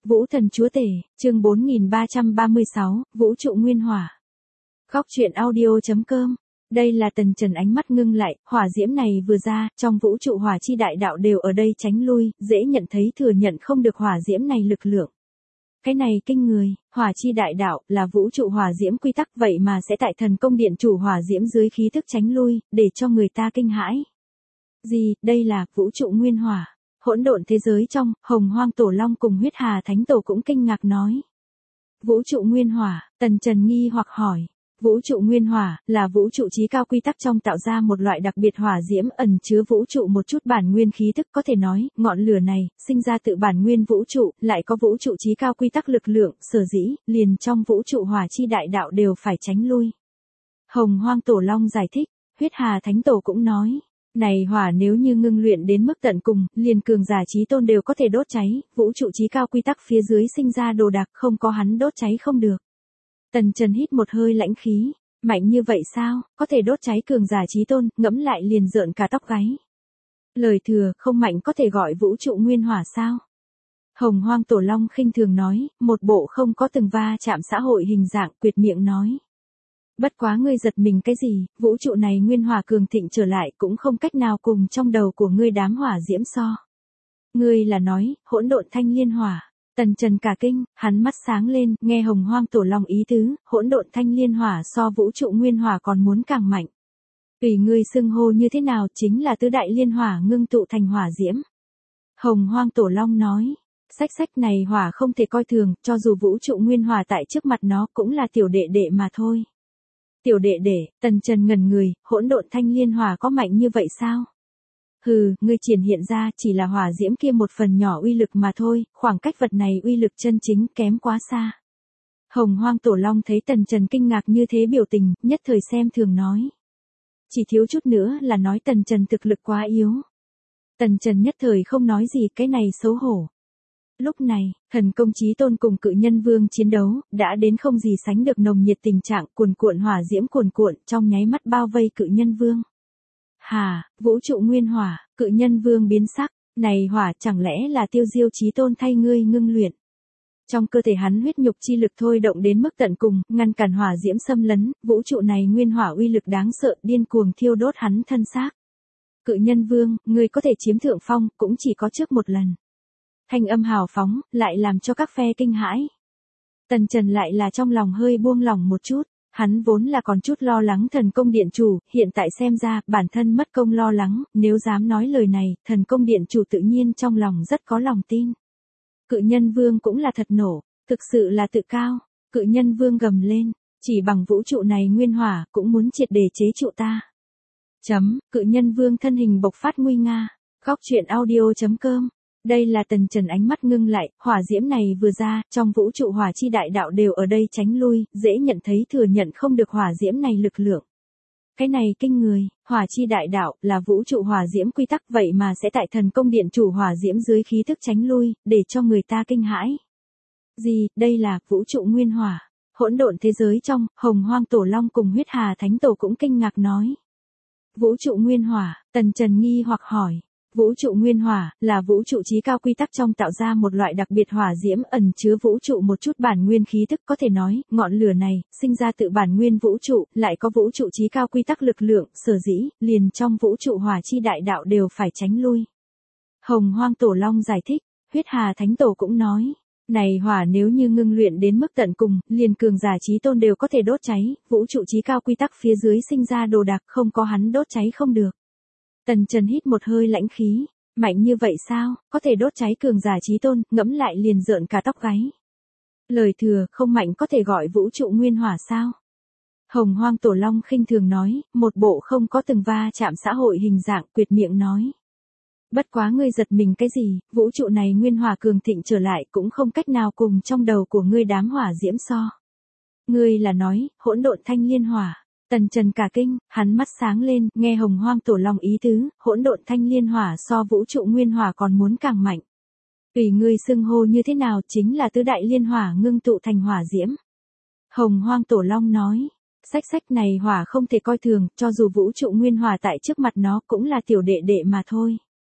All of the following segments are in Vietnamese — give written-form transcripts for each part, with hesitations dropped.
Vũ thần chúa tể, chương 4336, Vũ trụ nguyên hỏa. Góc truyện audio.com. Đây là Tần Trần ánh mắt ngưng lại, hỏa diễm này vừa ra, trong vũ trụ hỏa chi đại đạo đều ở đây tránh lui, dễ nhận thấy thừa nhận không được hỏa diễm này lực lượng. Cái này kinh người, hỏa chi đại đạo là vũ trụ hỏa diễm quy tắc vậy mà sẽ tại thần công điện chủ hỏa diễm dưới khí thức tránh lui, để cho người ta kinh hãi. Gì, đây là vũ trụ nguyên hỏa. Hỗn độn thế giới trong, Hồng Hoang Tổ Long cùng Huyết Hà Thánh Tổ cũng kinh ngạc nói. Vũ trụ nguyên hỏa, Tần Trần nghi hoặc hỏi. Vũ trụ nguyên hỏa là vũ trụ chí cao quy tắc trong tạo ra một loại đặc biệt hỏa diễm ẩn chứa vũ trụ một chút bản nguyên khí thức, có thể nói, ngọn lửa này sinh ra tự bản nguyên vũ trụ, lại có vũ trụ chí cao quy tắc lực lượng, sở dĩ liền trong vũ trụ hỏa chi đại đạo đều phải tránh lui. Hồng Hoang Tổ Long giải thích, Huyết Hà Thánh Tổ cũng nói. Này hỏa nếu như ngưng luyện đến mức tận cùng, liền cường giả chí tôn đều có thể đốt cháy, vũ trụ chí cao quy tắc phía dưới sinh ra đồ đạc không có hắn đốt cháy không được. Tần Trần hít một hơi lãnh khí, mạnh như vậy sao, có thể đốt cháy cường giả chí tôn, ngẫm lại liền rợn cả tóc gáy. Lời thừa, không mạnh có thể gọi vũ trụ nguyên hỏa sao? Hồng Hoang Tổ Long khinh thường nói, một bộ không có từng va chạm xã hội hình dạng, quyệt miệng nói. Bất quá ngươi giật mình cái gì, vũ trụ này nguyên hỏa cường thịnh trở lại cũng không cách nào cùng trong đầu của ngươi đám hỏa diễm so. Ngươi là nói, hỗn độn thanh liên hỏa. Tần Trần cả kinh, hắn mắt sáng lên, nghe Hồng Hoang Tổ Long ý tứ, hỗn độn thanh liên hỏa so vũ trụ nguyên hỏa còn muốn càng mạnh. Tùy ngươi xưng hô như thế nào chính là tứ đại liên hỏa ngưng tụ thành hỏa diễm. Hồng Hoang Tổ Long nói, sách này hỏa không thể coi thường, cho dù vũ trụ nguyên hỏa tại trước mặt nó cũng là tiểu đệ đệ mà thôi. Tiểu đệ đệ, Tần Trần ngẩn người, hỗn độn thanh liên hỏa có mạnh như vậy sao? Hừ, ngươi triển hiện ra chỉ là hỏa diễm kia một phần nhỏ uy lực mà thôi, khoảng cách vật này uy lực chân chính kém quá xa. Hồng Hoang Tổ Long thấy Tần Trần kinh ngạc như thế biểu tình, nhất thời xem thường nói. Chỉ thiếu chút nữa là nói Tần Trần thực lực quá yếu. Tần Trần nhất thời không nói gì, cái này xấu hổ. Lúc này, thần công chí tôn cùng cự nhân vương chiến đấu, đã đến không gì sánh được nồng nhiệt tình trạng, cuồn cuộn hỏa diễm cuồn cuộn, trong nháy mắt bao vây cự nhân vương. Hà, vũ trụ nguyên hỏa, cự nhân vương biến sắc, này hỏa chẳng lẽ là tiêu diêu chí tôn thay ngươi ngưng luyện. Trong cơ thể hắn huyết nhục chi lực thôi động đến mức tận cùng, ngăn cản hỏa diễm xâm lấn, vũ trụ này nguyên hỏa uy lực đáng sợ, điên cuồng thiêu đốt hắn thân xác. Cự nhân vương, ngươi có thể chiếm thượng phong, cũng chỉ có trước một lần. Thanh âm hào phóng, lại làm cho các phe kinh hãi. Tần Trần lại là trong lòng hơi buông lỏng một chút. Hắn vốn là còn chút lo lắng thần công điện chủ, hiện tại xem ra, bản thân mất công lo lắng, nếu dám nói lời này, thần công điện chủ tự nhiên trong lòng rất có lòng tin. Cự nhân vương cũng là thật nổ, thực sự là tự cao, cự nhân vương gầm lên, chỉ bằng vũ trụ này nguyên hỏa, cũng muốn triệt để chế trụ ta. Cự nhân vương thân hình bộc phát nguy nga, góc truyện audio.com. Đây là Tần Trần ánh mắt ngưng lại, hỏa diễm này vừa ra, trong vũ trụ hỏa chi đại đạo đều ở đây tránh lui, dễ nhận thấy thừa nhận không được hỏa diễm này lực lượng. Cái này kinh người, hỏa chi đại đạo là vũ trụ hỏa diễm quy tắc vậy mà sẽ tại thần công điện chủ hỏa diễm dưới khí thức tránh lui, để cho người ta kinh hãi. Gì, đây là vũ trụ nguyên hỏa. Hỗn độn thế giới trong, Hồng Hoang Tổ Long cùng Huyết Hà Thánh Tổ cũng kinh ngạc nói. Vũ trụ nguyên hỏa, Tần Trần nghi hoặc hỏi. Vũ trụ nguyên hỏa là vũ trụ chí cao quy tắc trong tạo ra một loại đặc biệt hỏa diễm ẩn chứa vũ trụ một chút bản nguyên khí thức, có thể nói, ngọn lửa này sinh ra tự bản nguyên vũ trụ, lại có vũ trụ chí cao quy tắc lực lượng, sở dĩ liền trong vũ trụ hỏa chi đại đạo đều phải tránh lui. Hồng Hoang Tổ Long giải thích, Huyết Hà Thánh Tổ cũng nói, này hỏa nếu như ngưng luyện đến mức tận cùng, liền cường giả chí tôn đều có thể đốt cháy, vũ trụ chí cao quy tắc phía dưới sinh ra đồ đạc không có hắn đốt cháy không được. Tần Trần hít một hơi lãnh khí, mạnh như vậy sao, có thể đốt cháy cường giả chí tôn, ngẫm lại liền rợn cả tóc gáy. Lời thừa, không mạnh có thể gọi vũ trụ nguyên hỏa sao? Hồng Hoang Tổ Long khinh thường nói, một bộ không có từng va chạm xã hội hình dạng, quyệt miệng nói. Bất quá ngươi giật mình cái gì, vũ trụ này nguyên hỏa cường thịnh trở lại cũng không cách nào cùng trong đầu của ngươi đám hỏa diễm so. Ngươi là nói, hỗn độn thanh liên hỏa. Tần Trần cả kinh, hắn mắt sáng lên, nghe Hồng Hoang Tổ Long ý tứ, hỗn độn thanh liên hỏa so vũ trụ nguyên hỏa còn muốn càng mạnh. Tùy ngươi xưng hô như thế nào chính là tứ đại liên hỏa ngưng tụ thành hỏa diễm. Hồng Hoang Tổ Long nói, sách này hỏa không thể coi thường, cho dù vũ trụ nguyên hỏa tại trước mặt nó cũng là tiểu đệ đệ mà thôi.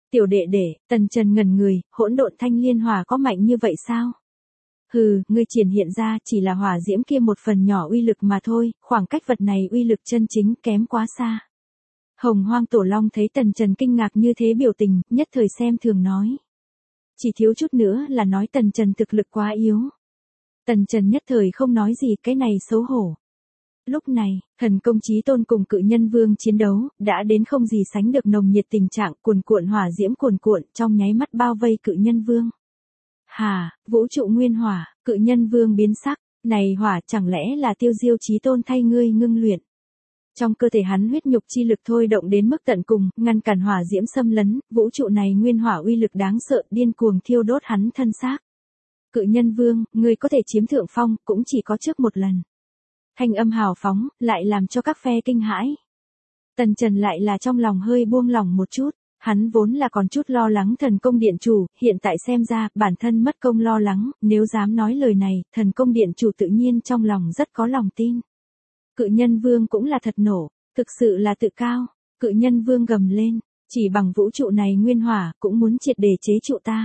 Tiểu đệ đệ, Tần Trần ngẩn người, hỗn độn thanh liên hỏa có mạnh như vậy sao? Hừ, ngươi triển hiện ra chỉ là hỏa diễm kia một phần nhỏ uy lực mà thôi, khoảng cách vật này uy lực chân chính kém quá xa. Hồng Hoang Tổ Long thấy Tần Trần kinh ngạc như thế biểu tình, nhất thời xem thường nói. Chỉ thiếu chút nữa là nói Tần Trần thực lực quá yếu. Tần Trần nhất thời không nói gì, cái này xấu hổ. Lúc này, Thần Công Chí Tôn cùng Cự Nhân Vương chiến đấu, đã đến không gì sánh được nồng nhiệt tình trạng, cuồn cuộn hỏa diễm cuồn cuộn, trong nháy mắt bao vây Cự Nhân Vương. Hà, vũ trụ nguyên hỏa, Cự Nhân Vương biến sắc, này hỏa chẳng lẽ là Tiêu Diêu Chí Tôn thay ngươi ngưng luyện. Trong cơ thể hắn huyết nhục chi lực thôi động đến mức tận cùng, ngăn cản hỏa diễm xâm lấn, vũ trụ này nguyên hỏa uy lực đáng sợ, điên cuồng thiêu đốt hắn thân xác. Cự Nhân Vương, ngươi có thể chiếm thượng phong, cũng chỉ có trước một lần. Thanh âm hào phóng, lại làm cho các phe kinh hãi. Tần Trần lại là trong lòng hơi buông lỏng một chút, hắn vốn là còn chút lo lắng Thần Công Điện Chủ, hiện tại xem ra, bản thân mất công lo lắng, nếu dám nói lời này, Thần Công Điện Chủ tự nhiên trong lòng rất có lòng tin. Cự Nhân Vương cũng là thật nổ, thực sự là tự cao, Cự Nhân Vương gầm lên, chỉ bằng vũ trụ này nguyên hỏa, cũng muốn triệt để chế trụ ta.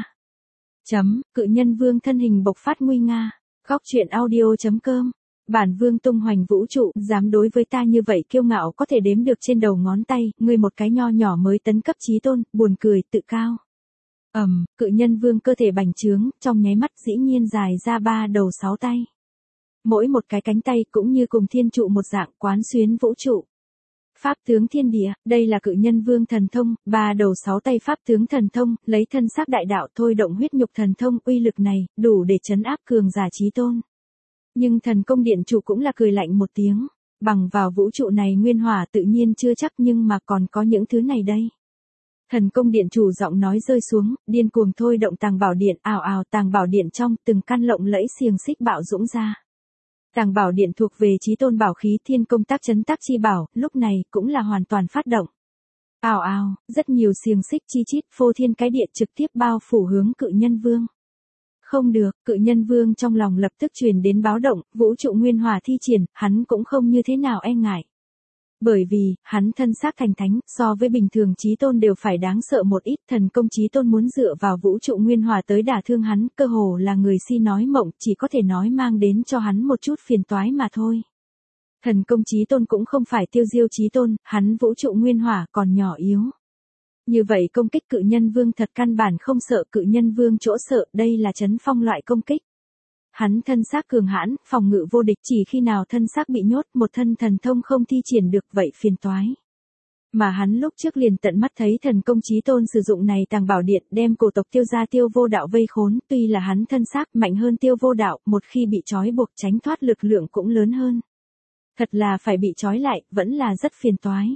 Cự Nhân Vương thân hình bộc phát nguy nga, góc truyện audio.com. Bản Vương tung hoành vũ trụ, dám đối với ta như vậy kiêu ngạo có thể đếm được trên đầu ngón tay, ngươi một cái nho nhỏ mới tấn cấp chí tôn, buồn cười, tự cao. Cự Nhân Vương cơ thể bành trướng, trong nháy mắt dĩ nhiên dài ra 3 đầu 6 tay. Mỗi một cái cánh tay cũng như cùng thiên trụ một dạng quán xuyến vũ trụ. Pháp tướng thiên địa, đây là Cự Nhân Vương thần thông, 3 đầu 6 tay pháp tướng thần thông, lấy thân xác đại đạo thôi động huyết nhục thần thông, uy lực này, đủ để trấn áp cường giả chí tôn. Nhưng Thần Công Điện Chủ cũng là cười lạnh một tiếng, bằng vào vũ trụ này nguyên hỏa tự nhiên chưa chắc nhưng mà còn có những thứ này đây. Thần Công Điện Chủ giọng nói rơi xuống, điên cuồng thôi động tàng bảo điện, ào ào tàng bảo điện trong từng căn lộng lẫy xiềng xích bạo dũng ra. Tàng bảo điện thuộc về chí tôn bảo khí thiên công tác trấn tác chi bảo, lúc này cũng là hoàn toàn phát động. Ào ào, rất nhiều xiềng xích chi chít phô thiên cái địa trực tiếp bao phủ hướng Cự Nhân Vương. Không được, Cự Nhân Vương trong lòng lập tức truyền đến báo động, vũ trụ nguyên hỏa thi triển, hắn cũng không như thế nào e ngại. Bởi vì, hắn thân xác thành thánh, so với bình thường chí tôn đều phải đáng sợ một ít, Thần Công Chí Tôn muốn dựa vào vũ trụ nguyên hỏa tới đả thương hắn, cơ hồ là người si nói mộng, chỉ có thể nói mang đến cho hắn một chút phiền toái mà thôi. Thần Công Chí Tôn cũng không phải Tiêu Diêu Chí Tôn, hắn vũ trụ nguyên hỏa còn nhỏ yếu. Như vậy công kích Cự Nhân Vương thật căn bản không sợ, Cự Nhân Vương chỗ sợ, đây là trấn phong loại công kích. Hắn thân xác cường hãn, phòng ngự vô địch, chỉ khi nào thân xác bị nhốt, một thân thần thông không thi triển được, vậy phiền toái. Mà hắn lúc trước liền tận mắt thấy Thần Công Chí Tôn sử dụng này tàng bảo điện, đem cổ tộc Tiêu gia Tiêu Vô Đạo vây khốn, tuy là hắn thân xác mạnh hơn Tiêu Vô Đạo, một khi bị trói buộc tránh thoát lực lượng cũng lớn hơn. Thật là phải bị trói lại, vẫn là rất phiền toái.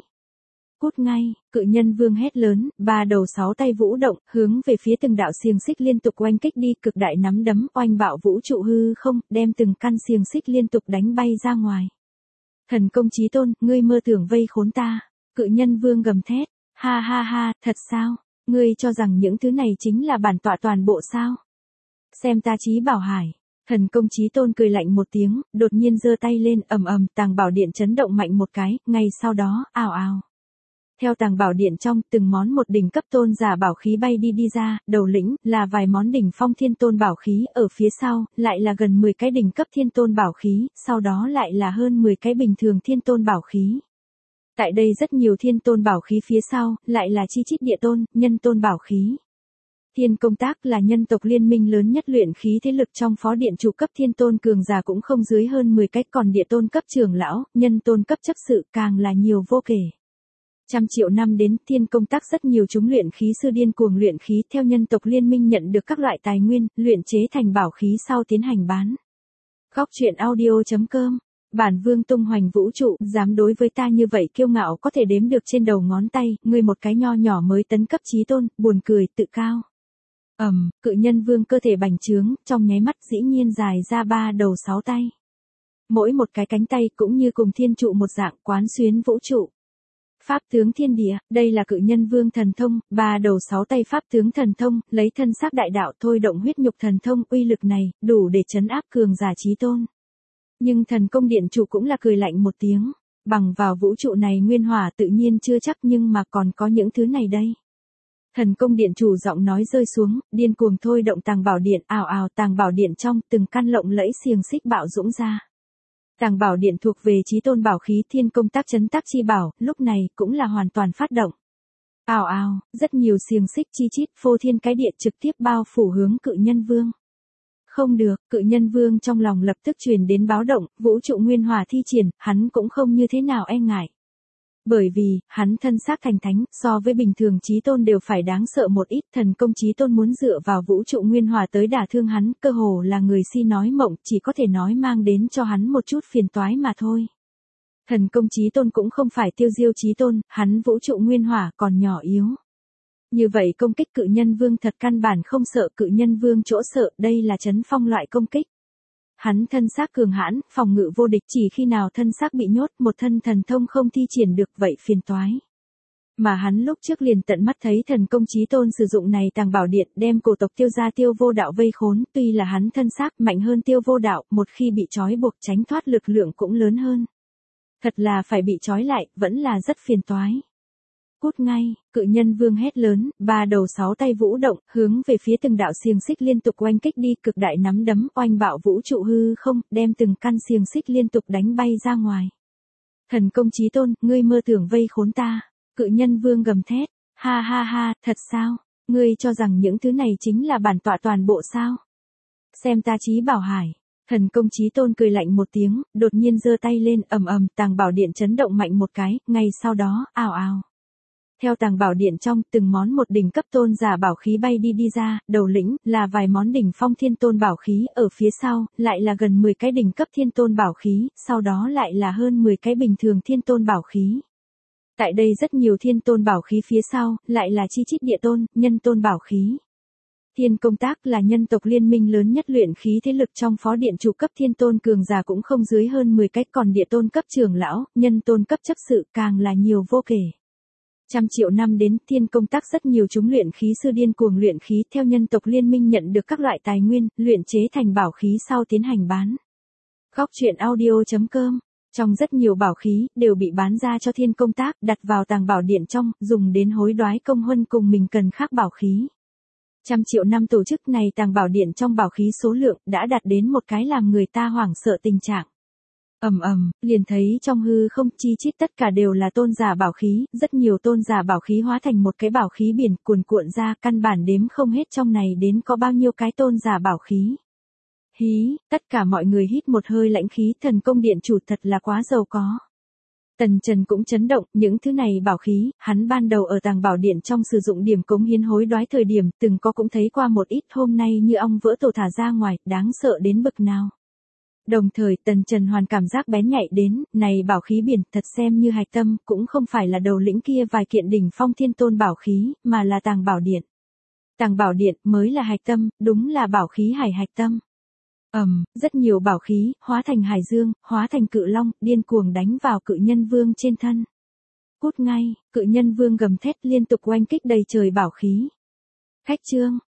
Cút ngay, Cự Nhân Vương hét lớn, 3 đầu 6 tay vũ động, hướng về phía từng đạo xiềng xích liên tục oanh kích đi, cực đại nắm đấm oanh bạo vũ trụ hư không, đem từng căn xiềng xích liên tục đánh bay ra ngoài. Thần Công Chí Tôn, ngươi mơ tưởng vây khốn ta. Cự Nhân Vương gầm thét, ha ha ha, thật sao? Ngươi cho rằng những thứ này chính là bản tọa toàn bộ sao? Xem ta Chí Bảo Hải. Thần Công Chí Tôn cười lạnh một tiếng, đột nhiên giơ tay lên, ầm ầm, tàng bảo điện chấn động mạnh một cái, ngay sau đó, ào ào. Theo tàng bảo điện trong, từng món một đỉnh cấp tôn giả bảo khí bay đi ra, đầu lĩnh, là vài món đỉnh phong thiên tôn bảo khí, ở phía sau, lại là gần 10 cái đỉnh cấp thiên tôn bảo khí, sau đó lại là hơn 10 cái bình thường thiên tôn bảo khí. Tại đây rất nhiều thiên tôn bảo khí phía sau, lại là chi chít địa tôn, nhân tôn bảo khí. Thiên Công Tác là nhân tộc liên minh lớn nhất luyện khí thế lực trong phó điện chủ cấp thiên tôn cường giả cũng không dưới hơn 10 cái, còn địa tôn cấp trưởng lão, nhân tôn cấp chấp sự càng là nhiều vô kể. Trăm triệu năm đến, Thiên Công Tác rất nhiều chúng luyện khí sư điên cuồng luyện khí, theo nhân tộc liên minh nhận được các loại tài nguyên, luyện chế thành bảo khí sau tiến hành bán. Góc truyện audio.com. Bản Vương tung hoành vũ trụ, dám đối với ta như vậy kiêu ngạo có thể đếm được trên đầu ngón tay, ngươi một cái nho nhỏ mới tấn cấp chí tôn, buồn cười, tự cao. Cự Nhân Vương cơ thể bành trướng, trong nháy mắt dĩ nhiên dài ra 3 đầu 6 tay. Mỗi một cái cánh tay cũng như cùng thiên trụ một dạng quán xuyến vũ trụ. Pháp tướng thiên địa, đây là Cự Nhân Vương thần thông, 3 đầu 6 tay pháp tướng thần thông, lấy thân xác đại đạo thôi động huyết nhục thần thông, uy lực này, đủ để trấn áp cường giả chí tôn. Nhưng Thần Công Điện Chủ cũng là cười lạnh một tiếng, bằng vào vũ trụ này nguyên hỏa tự nhiên chưa chắc nhưng mà còn có những thứ này đây. Thần công điện chủ giọng nói rơi xuống, điên cuồng thôi động tàng bảo điện, ào ào tàng bảo điện trong từng căn lộng lẫy xiềng xích bạo dũng ra. Tàng bảo điện thuộc về chí tôn bảo khí thiên công tác chấn tác chi bảo, lúc này cũng là hoàn toàn phát động. Ào ào, rất nhiều xiềng xích chi chít phô thiên cái địa trực tiếp bao phủ hướng Cự Nhân Vương. Không được, Cự Nhân Vương trong lòng lập tức truyền đến báo động, vũ trụ nguyên hỏa thi triển, hắn cũng không như thế nào e ngại. Bởi vì, hắn thân xác thành thánh, so với bình thường chí tôn đều phải đáng sợ một ít, thần công chí tôn muốn dựa vào vũ trụ nguyên hỏa tới đả thương hắn, cơ hồ là người si nói mộng, chỉ có thể nói mang đến cho hắn một chút phiền toái mà thôi. Thần công chí tôn cũng không phải tiêu diêu chí tôn, hắn vũ trụ nguyên hỏa còn nhỏ yếu. Như vậy công kích Cự Nhân Vương thật căn bản không sợ, Cự Nhân Vương chỗ sợ, đây là chấn phong loại công kích. Hắn thân xác cường hãn, phòng ngự vô địch, chỉ khi nào thân xác bị nhốt, một thân thần thông không thi triển được, vậy phiền toái. Mà hắn lúc trước liền tận mắt thấy thần công chí tôn sử dụng này tàng bảo điện, đem cổ tộc Tiêu gia Tiêu Vô Đạo vây khốn, tuy là hắn thân xác mạnh hơn Tiêu Vô Đạo, một khi bị trói buộc tránh thoát lực lượng cũng lớn hơn. Thật là phải bị trói lại, vẫn là rất phiền toái. Cút ngay, Cự Nhân Vương hét lớn, ba đầu sáu tay vũ động, hướng về phía từng đạo xiềng xích liên tục oanh kích đi, cực đại nắm đấm oanh bạo vũ trụ hư không, đem từng căn xiềng xích liên tục đánh bay ra ngoài. Thần công chí tôn, ngươi mơ tưởng vây khốn ta. Cự Nhân Vương gầm thét, ha ha ha, thật sao? Ngươi cho rằng những thứ này chính là bản tọa toàn bộ sao? Xem ta chí bảo hải. Thần công chí tôn cười lạnh một tiếng, đột nhiên giơ tay lên, ầm ầm, tàng bảo điện chấn động mạnh một cái, ngay sau đó, ào ào. Theo tàng bảo điện trong, từng món một đỉnh cấp tôn giả bảo khí bay đi ra, đầu lĩnh, là vài món đỉnh phong thiên tôn bảo khí, ở phía sau, lại là gần 10 cái đỉnh cấp thiên tôn bảo khí, sau đó lại là hơn 10 cái bình thường thiên tôn bảo khí. Tại đây rất nhiều thiên tôn bảo khí phía sau, lại là chi chít địa tôn, nhân tôn bảo khí. Thiên công tác là nhân tộc liên minh lớn nhất luyện khí thế lực trong phó điện chủ cấp thiên tôn cường giả cũng không dưới hơn 10 cái, còn địa tôn cấp trưởng lão, nhân tôn cấp chấp sự càng là nhiều vô kể. Trăm triệu năm đến, thiên công tác rất nhiều chúng luyện khí sư điên cuồng luyện khí, theo nhân tộc liên minh nhận được các loại tài nguyên, luyện chế thành bảo khí sau tiến hành bán. Góc truyện audio.com. Trong rất nhiều bảo khí, đều bị bán ra cho thiên công tác, đặt vào tàng bảo điện trong, dùng đến hối đoái công huân cùng mình cần khác bảo khí. Trăm triệu năm tổ chức này tàng bảo điện trong bảo khí số lượng, đã đạt đến một cái làm người ta hoảng sợ tình trạng. Ầm ầm, liền thấy trong hư không chi chít tất cả đều là tôn giả bảo khí, rất nhiều tôn giả bảo khí hóa thành một cái bảo khí biển cuồn cuộn ra, căn bản đếm không hết trong này đến có bao nhiêu cái tôn giả bảo khí. Hí, tất cả mọi người hít một hơi lãnh khí, thần công điện chủ thật là quá giàu có. Tần Trần cũng chấn động, những thứ này bảo khí, hắn ban đầu ở tàng bảo điện trong sử dụng điểm cống hiến hối đoái thời điểm, từng có cũng thấy qua một ít, hôm nay như ong vỡ tổ thả ra ngoài, đáng sợ đến bực nào. Đồng thời Tần Trần hoàn cảm giác bén nhạy đến, này bảo khí biển thật xem như hạch tâm, cũng không phải là đầu lĩnh kia vài kiện đỉnh phong thiên tôn bảo khí, mà là tàng bảo điện. Tàng bảo điện mới là hạch tâm, đúng là bảo khí hải hạch tâm. Rất nhiều bảo khí, hóa thành hải dương, hóa thành cự long, điên cuồng đánh vào Cự Nhân Vương trên thân. Cút ngay, Cự Nhân Vương gầm thét liên tục oanh kích đầy trời bảo khí. Khách trương,